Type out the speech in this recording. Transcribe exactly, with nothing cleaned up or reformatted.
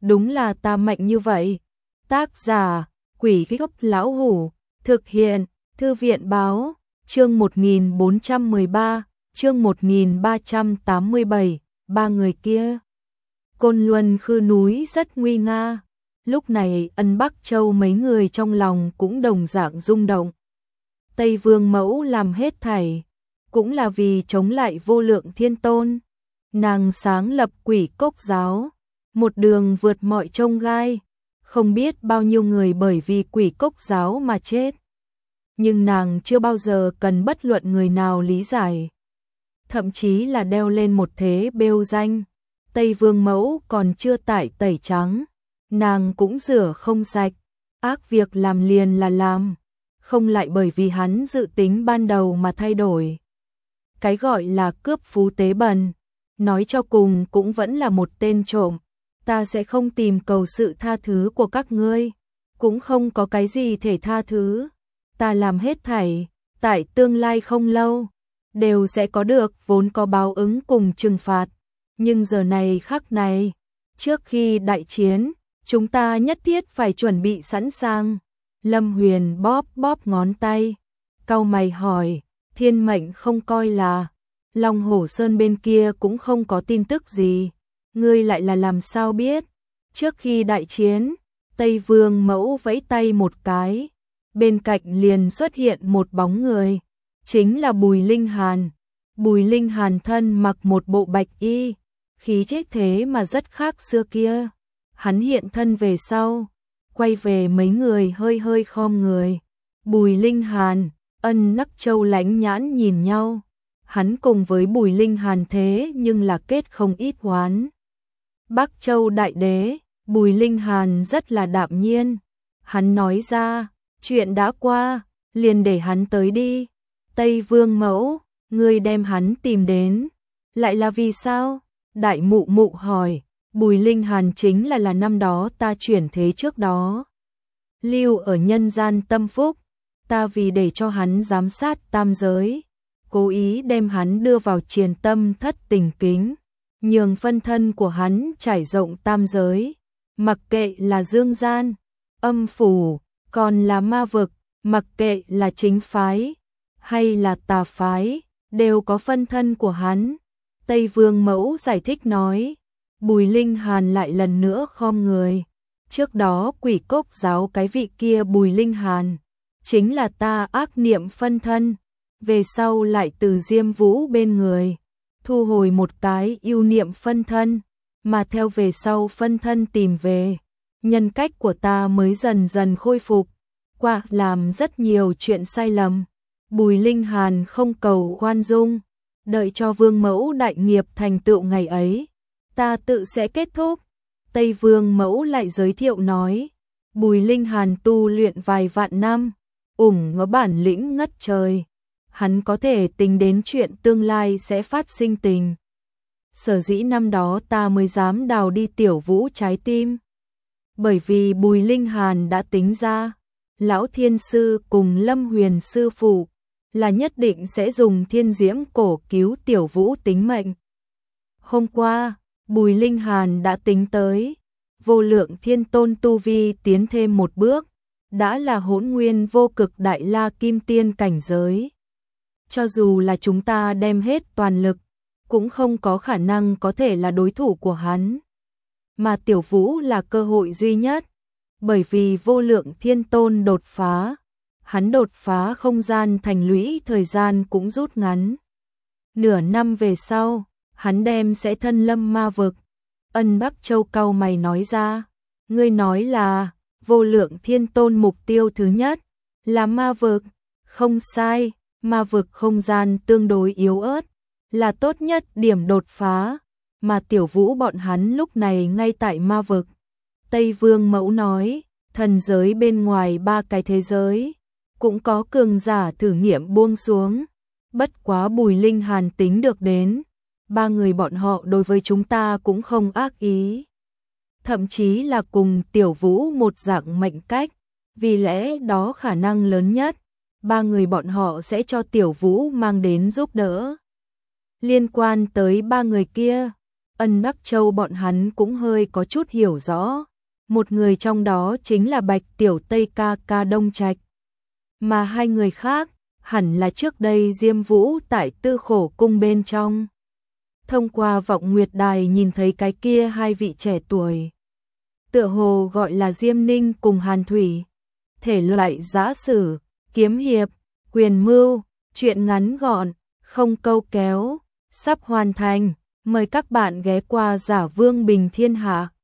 đúng là ta mạnh như vậy. Tác giả, Quỷ Gốc Lão Hủ, thực hiện, Thư viện Báo, chương một nghìn bốn trăm mười ba, chương một nghìn ba trăm tám mươi bảy, ba người kia. Côn Luân Khư núi rất nguy nga, lúc này Ân Bắc Châu mấy người trong lòng cũng đồng dạng rung động. Tây Vương Mẫu làm hết thảy, cũng là vì chống lại Vô Lượng Thiên Tôn. Nàng sáng lập Quỷ Cốc giáo, một đường vượt mọi chông gai, không biết bao nhiêu người bởi vì Quỷ Cốc giáo mà chết. Nhưng nàng chưa bao giờ cần bất luận người nào lý giải, thậm chí là đeo lên một thế bêu danh. Tây Vương Mẫu còn chưa tải tẩy trắng, nàng cũng rửa không sạch, ác việc làm liền là làm, không lại bởi vì hắn dự tính ban đầu mà thay đổi. Cái gọi là cướp phú tế bần, nói cho cùng cũng vẫn là một tên trộm. Ta sẽ không tìm cầu sự tha thứ của các ngươi, cũng không có cái gì thể tha thứ. Ta làm hết thảy, tại tương lai không lâu, đều sẽ có được vốn có báo ứng cùng trừng phạt. Nhưng giờ này khắc này, trước khi đại chiến, chúng ta nhất thiết phải chuẩn bị sẵn sàng. Lâm Huyền bóp bóp ngón tay, cau mày hỏi, thiên mệnh không coi là, Long Hổ Sơn bên kia cũng không có tin tức gì, ngươi lại là làm sao biết? Trước khi đại chiến, Tây Vương Mẫu vẫy tay một cái, bên cạnh liền xuất hiện một bóng người, chính là Bùi Linh Hàn. Bùi Linh Hàn thân mặc một bộ bạch y, khí chất thế mà rất khác xưa kia. Hắn hiện thân về sau, quay về mấy người hơi hơi khom người. Bùi Linh Hàn, Ân Nắc Châu lánh nhãn nhìn nhau. Hắn cùng với Bùi Linh Hàn thế nhưng là kết không ít oán. Bắc Châu đại đế, Bùi Linh Hàn rất là đạm nhiên. Hắn nói ra, chuyện đã qua, liền để hắn tới đi. Tây Vương Mẫu, ngươi đem hắn tìm đến, lại là vì sao? Đại mụ mụ hỏi. Bùi Linh Hàn chính là là năm đó ta chuyển thế trước đó, lưu ở nhân gian tâm phúc, ta vì để cho hắn giám sát tam giới, cố ý đem hắn đưa vào triền tâm thất tình kính, nhường phân thân của hắn trải rộng tam giới, mặc kệ là dương gian, âm phủ, còn là ma vực, mặc kệ là chính phái hay là tà phái, đều có phân thân của hắn. Tây Vương Mẫu giải thích nói. Bùi Linh Hàn lại lần nữa khom người. Trước đó Quỷ Cốc giáo cái vị kia Bùi Linh Hàn, chính là ta ác niệm phân thân, về sau lại từ Diêm Vũ bên người, thu hồi một cái yêu niệm phân thân, mà theo về sau phân thân tìm về, nhân cách của ta mới dần dần khôi phục, qua làm rất nhiều chuyện sai lầm. Bùi Linh Hàn không cầu khoan dung, đợi cho Vương Mẫu đại nghiệp thành tựu ngày ấy, ta tự sẽ kết thúc. Tây Vương Mẫu lại giới thiệu nói, Bùi Linh Hàn tu luyện vài vạn năm, ủng ngó bản lĩnh ngất trời, hắn có thể tính đến chuyện tương lai sẽ phát sinh tình. Sở dĩ năm đó ta mới dám đào đi Tiểu Vũ trái tim, bởi vì Bùi Linh Hàn đã tính ra, Lão Thiên Sư cùng Lâm Huyền Sư phụ là nhất định sẽ dùng thiên diễm cổ cứu Tiểu Vũ tính mệnh. Hôm qua, Bùi Linh Hàn đã tính tới, Vô Lượng Thiên Tôn tu vi tiến thêm một bước, đã là Hỗn Nguyên Vô Cực Đại La Kim Tiên cảnh giới. Cho dù là chúng ta đem hết toàn lực, cũng không có khả năng có thể là đối thủ của hắn. Mà Tiểu Vũ là cơ hội duy nhất, bởi vì Vô Lượng Thiên Tôn đột phá, hắn đột phá không gian thành lũy thời gian cũng rút ngắn. Nửa năm về sau, hắn đem sẽ thân lâm ma vực. Ân Bắc Châu cau mày nói ra, ngươi nói là Vô Lượng Thiên Tôn mục tiêu thứ nhất là ma vực. Không sai, ma vực không gian tương đối yếu ớt, là tốt nhất điểm đột phá, mà Tiểu Vũ bọn hắn lúc này ngay tại ma vực. Tây Vương Mẫu nói, thần giới bên ngoài ba cái thế giới, cũng có cường giả thử nghiệm buông xuống, bất quá Bùi Linh Hàn tính được đến, ba người bọn họ đối với chúng ta cũng không ác ý, thậm chí là cùng Tiểu Vũ một dạng mệnh cách, vì lẽ đó khả năng lớn nhất, ba người bọn họ sẽ cho Tiểu Vũ mang đến giúp đỡ. Liên quan tới ba người kia, Ân Đắc Châu bọn hắn cũng hơi có chút hiểu rõ. Một người trong đó chính là Bạch Tiểu Tây ca ca Đông Trạch. Mà hai người khác, hẳn là trước đây Diêm Vũ tại Tư Khổ Cung bên trong. Thông qua vọng nguyệt đài nhìn thấy cái kia hai vị trẻ tuổi. Tựa hồ gọi là Diêm Ninh cùng Hàn Thủy. Thể loại giã sử, kiếm hiệp, quyền mưu, truyện ngắn gọn, không câu kéo, sắp hoàn thành. Mời các bạn ghé qua Giả Vương Bình Thiên Hạ.